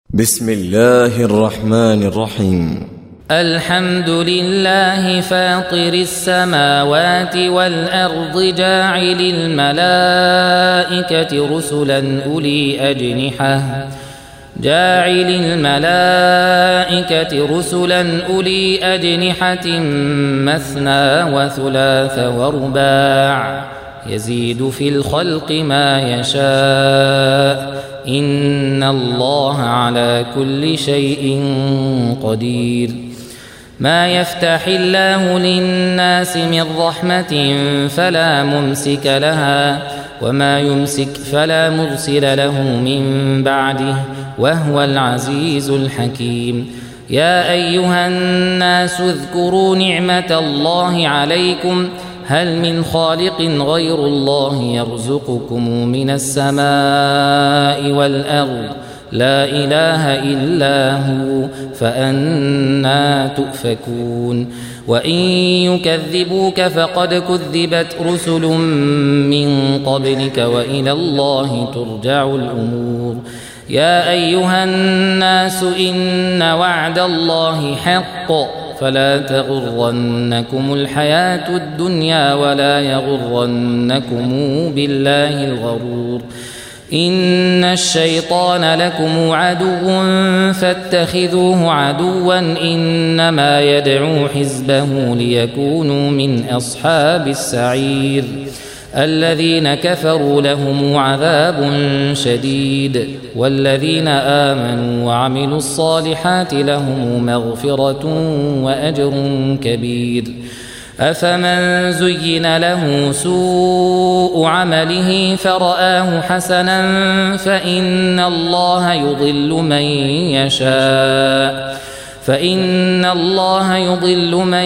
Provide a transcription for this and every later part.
بسم الله الرحمن الرحيم. الحمد لله فاطر السماوات والأرض جاعل الملائكة رسلا أولي أجنحة مثنى وثلاث ورباع يزيد في الخلق ما يشاء إن الله على كل شيء قدير. ما يفتح الله للناس من رحمة فلا ممسك لها وما يمسك فلا مرسل له من بعده وهو العزيز الحكيم. يا أيها الناس اذكروا نعمة الله عليكم هل من خالق غير الله يرزقكم من السماء والأرض لا إله إلا هو فأنى تؤفكون. وإن يكذبوك فقد كذبت رسل من قبلك وإلى الله ترجع الأمور. يا أيها الناس إن وعد الله حق فلا تغرنكم الحياة الدنيا ولا يغرنكم بالله الغرور. إن الشيطان لكم عدو فاتخذوه عدوا إنما يدعو حزبه ليكونوا من أصحاب السعير. الذين كفروا لهم عذاب شديد والذين آمنوا وعملوا الصالحات لهم مغفرة وأجر كبير. أفمن زين له سوء عمله فرآه حسنا فإن الله يضل من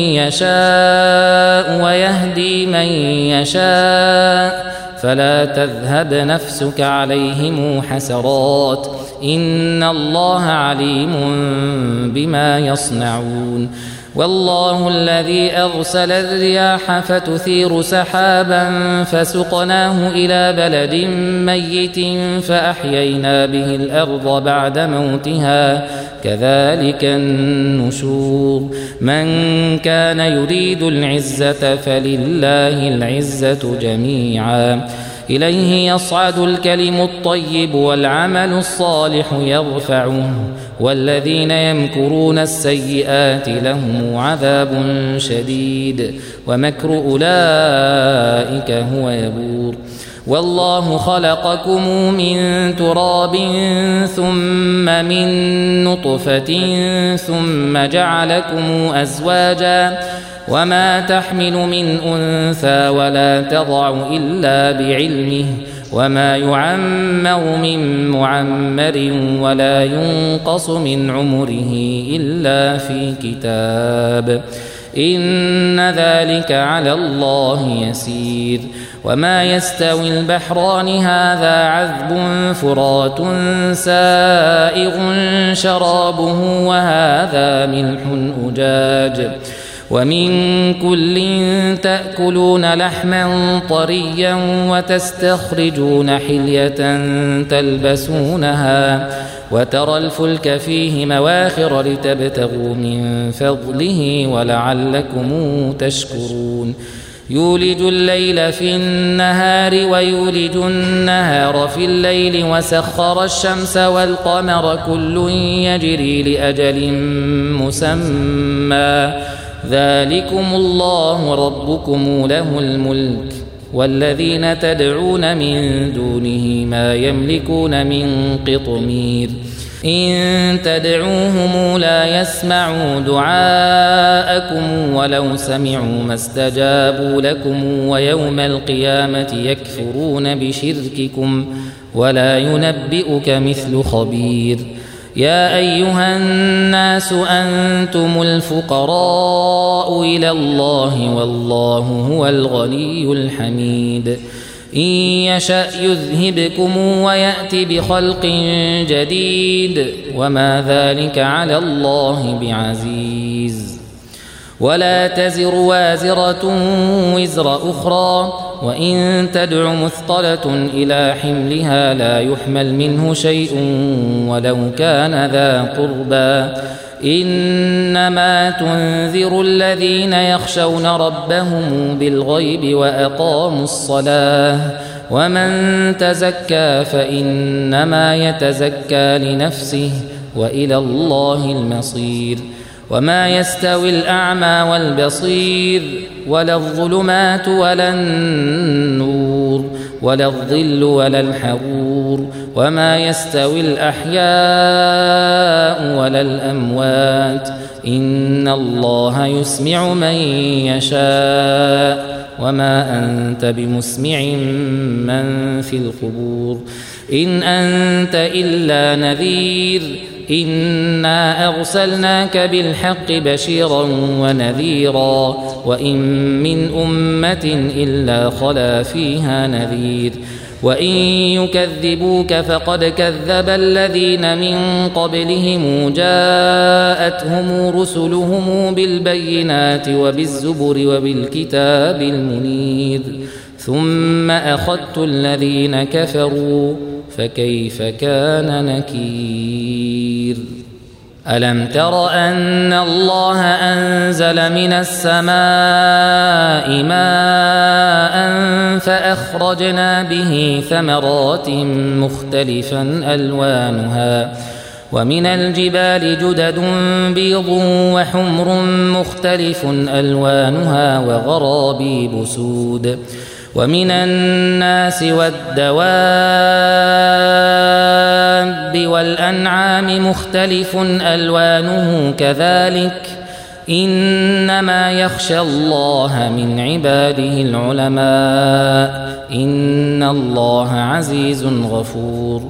يشاء ويهدي من يشاء فلا تذهب نفسك عليهم حسرات إن الله عليم بما يصنعون. والله الذي أرسل الرياح فتثير سحابا فسقناه إلى بلد ميت فأحيينا به الأرض بعد موتها كذلك النشور. من كان يريد العزة فلله العزة جميعا إليه يصعد الكلم الطيب والعمل الصالح يرفعه والذين يمكرون السيئات لهم عذاب شديد ومكر أولئك هو يبور. والله خلقكم من تراب ثم من نطفة ثم جعلكم أزواجا وما تحمل من أنثى ولا تضع إلا بعلمه وما يعمر من معمر ولا ينقص من عمره إلا في كتاب إن ذلك على الله يسير. وما يستوي البحران هذا عذب فرات سائغ شرابه وهذا ملح أجاج ومن كل تأكلون لحما طريا وتستخرجون حلية تلبسونها وترى الفلك فيه مواخر لتبتغوا من فضله ولعلكم تشكرون. يولج الليل في النهار ويولج النهار في الليل وسخر الشمس والقمر كل يجري لأجل مسمى ذلكم الله ربكم له الملك والذين تدعون من دونه ما يملكون من قطمير. إن تدعوهم لا يسمعوا دعاءكم ولو سمعوا ما استجابوا لكم ويوم القيامة يكفرون بشرككم ولا ينبئك مثل خبير. يا أيها الناس أنتم الفقراء إلى الله والله هو الغني الحميد. إن يشأ يذهبكم ويأت بخلق جديد وما ذلك على الله بعزيز. ولا تزر وازرة وزر أخرى وإن تدع مثقلة إلى حملها لا يحمل منه شيء ولو كان ذا قربى إنما تنذر الذين يخشون ربهم بالغيب وأقاموا الصلاة ومن تزكى فإنما يتزكى لنفسه وإلى الله المصير وما يستوي الأعمى والبصير ولا الظلمات ولا النور ولا الظل ولا الحرور وما يستوي الأحياء ولا الأموات إن الله يسمع من يشاء وما أنت بمسمع من في القبور إن أنت إلا نذير إنا أرسلناك بالحق بشيرا ونذيرا وإن من أمة إلا خلا فيها نذير وإن يكذبوك فقد كذب الذين من قبلهم جاءتهم رسلهم بالبينات وبالزبر وبالكتاب المنير ثم أخذت الذين كفروا فكيف كان نكير ألم تر أن الله أنزل من السماء ماء فأخرجنا به ثمرات مختلفا ألوانها ومن الجبال جدد بيض وحمر مختلف ألوانها وغرابيب سود ومن الناس والدواب والأنعام مختلف ألوانه كذلك إنما يخشى الله من عباده العلماء إن الله عزيز غفور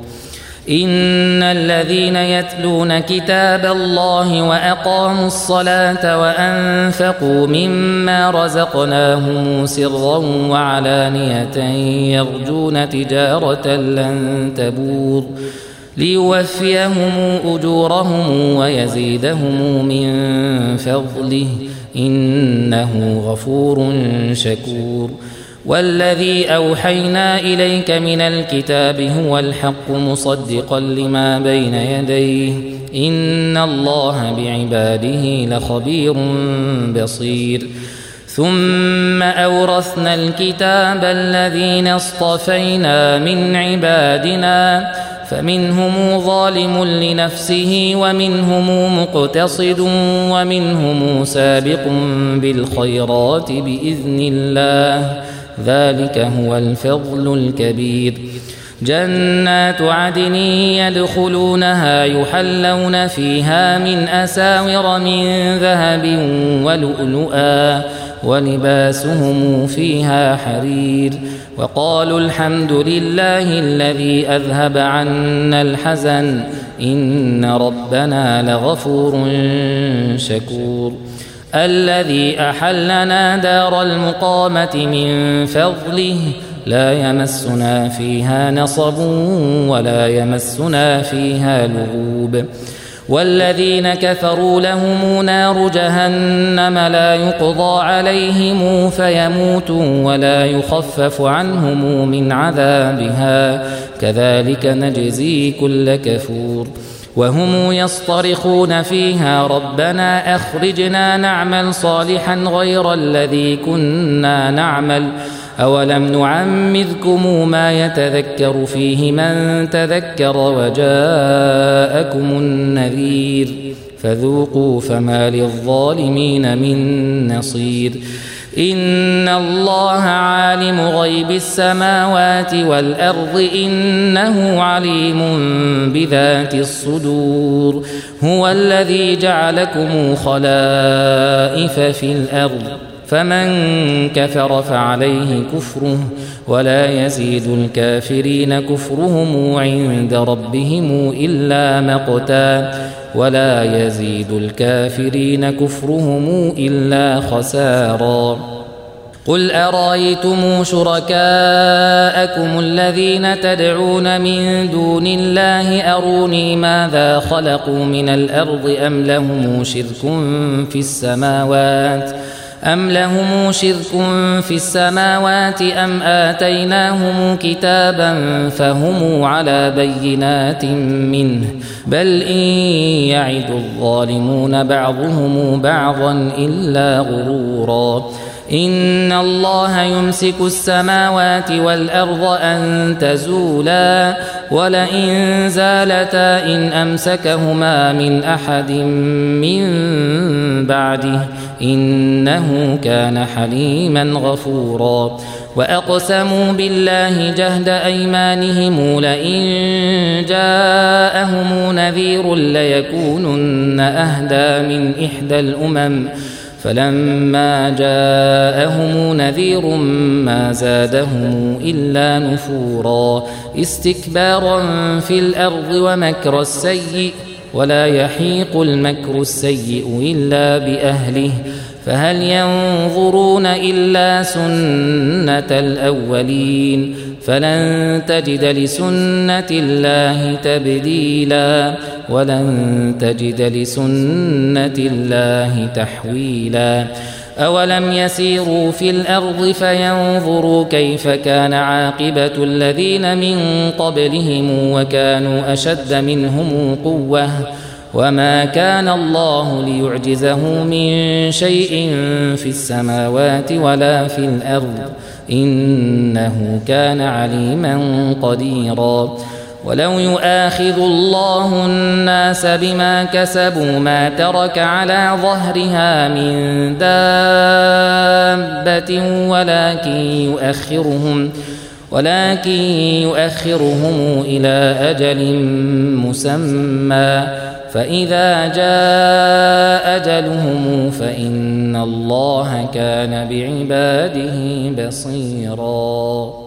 إن الذين يتلون كتاب الله وأقاموا الصلاة وأنفقوا مما رزقناهم سرا وعلانية يرجون تجارة لن تبور ليوفيهم أجورهم ويزيدهم من فضله إنه غفور شكور والذي أوحينا إليك من الكتاب هو الحق مصدقا لما بين يديه إن الله بعباده لخبير بصير ثم أورثنا الكتاب الذين اصطفينا من عبادنا فمنهم ظالم لنفسه ومنهم مقتصد ومنهم سابق بالخيرات بإذن الله ذلك هو الفضل الكبير جنات عدن يدخلونها يحلون فيها من أساور من ذهب ولؤلؤا ولباسهم فيها حرير وقالوا الحمد لله الذي أذهب عنا الحزن إن ربنا لغفور شكور الذي أحلنا دار المقامة من فضله لا يمسنا فيها نصب ولا يمسنا فيها لغوب والذين كفروا لهم نار جهنم لا يقضى عليهم فيموتوا ولا يخفف عنهم من عذابها كذلك نجزي كل كفور وهم يصطرخون فيها ربنا أخرجنا نعمل صالحا غير الذي كنا نعمل أولم نعمركم ما يتذكر فيه من تذكر وجاءكم النذير فذوقوا فما للظالمين من نصير إن الله عالم غيب السماوات والأرض إنه عليم بذات الصدور هو الذي جعلكم خلائف في الأرض فمن كفر فعليه كفره ولا يزيد الكافرين كفرهم عند ربهم إلا مقتا ولا يزيد الكافرين كفرهم إلا خسارا قل أرأيتم شركاءكم الذين تدعون من دون الله أروني ماذا خلقوا من الأرض أم لهم شرك في السماوات أم لهم شرك في السماوات أم آتيناهم كتابا فهم على بينات منه بل إن يعد الظالمون بعضهم بعضا إلا غرورا إن الله يمسك السماوات والأرض أن تزولا ولئن زالتا إن أمسكهما من أحد من بعده إنه كان حليما غفورا وأقسموا بالله جهد أيمانهم لئن جاءهم نذير ليكونن أهدى من إحدى الأمم فلما جاءهم نذير ما زادهم إلا نفورا استكبارا في الأرض ومكر السيء ولا يحيق المكر السيء إلا بأهله فهل ينظرون إلا سنة الأولين فلن تجد لسنة الله تبديلا ولن تجد لسنة الله تحويلا أولم يسيروا في الأرض فينظروا كيف كان عاقبة الذين من قبلهم وكانوا أشد منهم قوة وما كان الله ليعجزه من شيء في السماوات ولا في الأرض إنه كان عليما قديرا ولو يؤاخذ الله الناس بما كسبوا ما ترك على ظهرها من دابة ولكن يؤخرهم إلى أجل مسمى فإذا جاء أجلهم فإن الله كان بعباده بصيرا.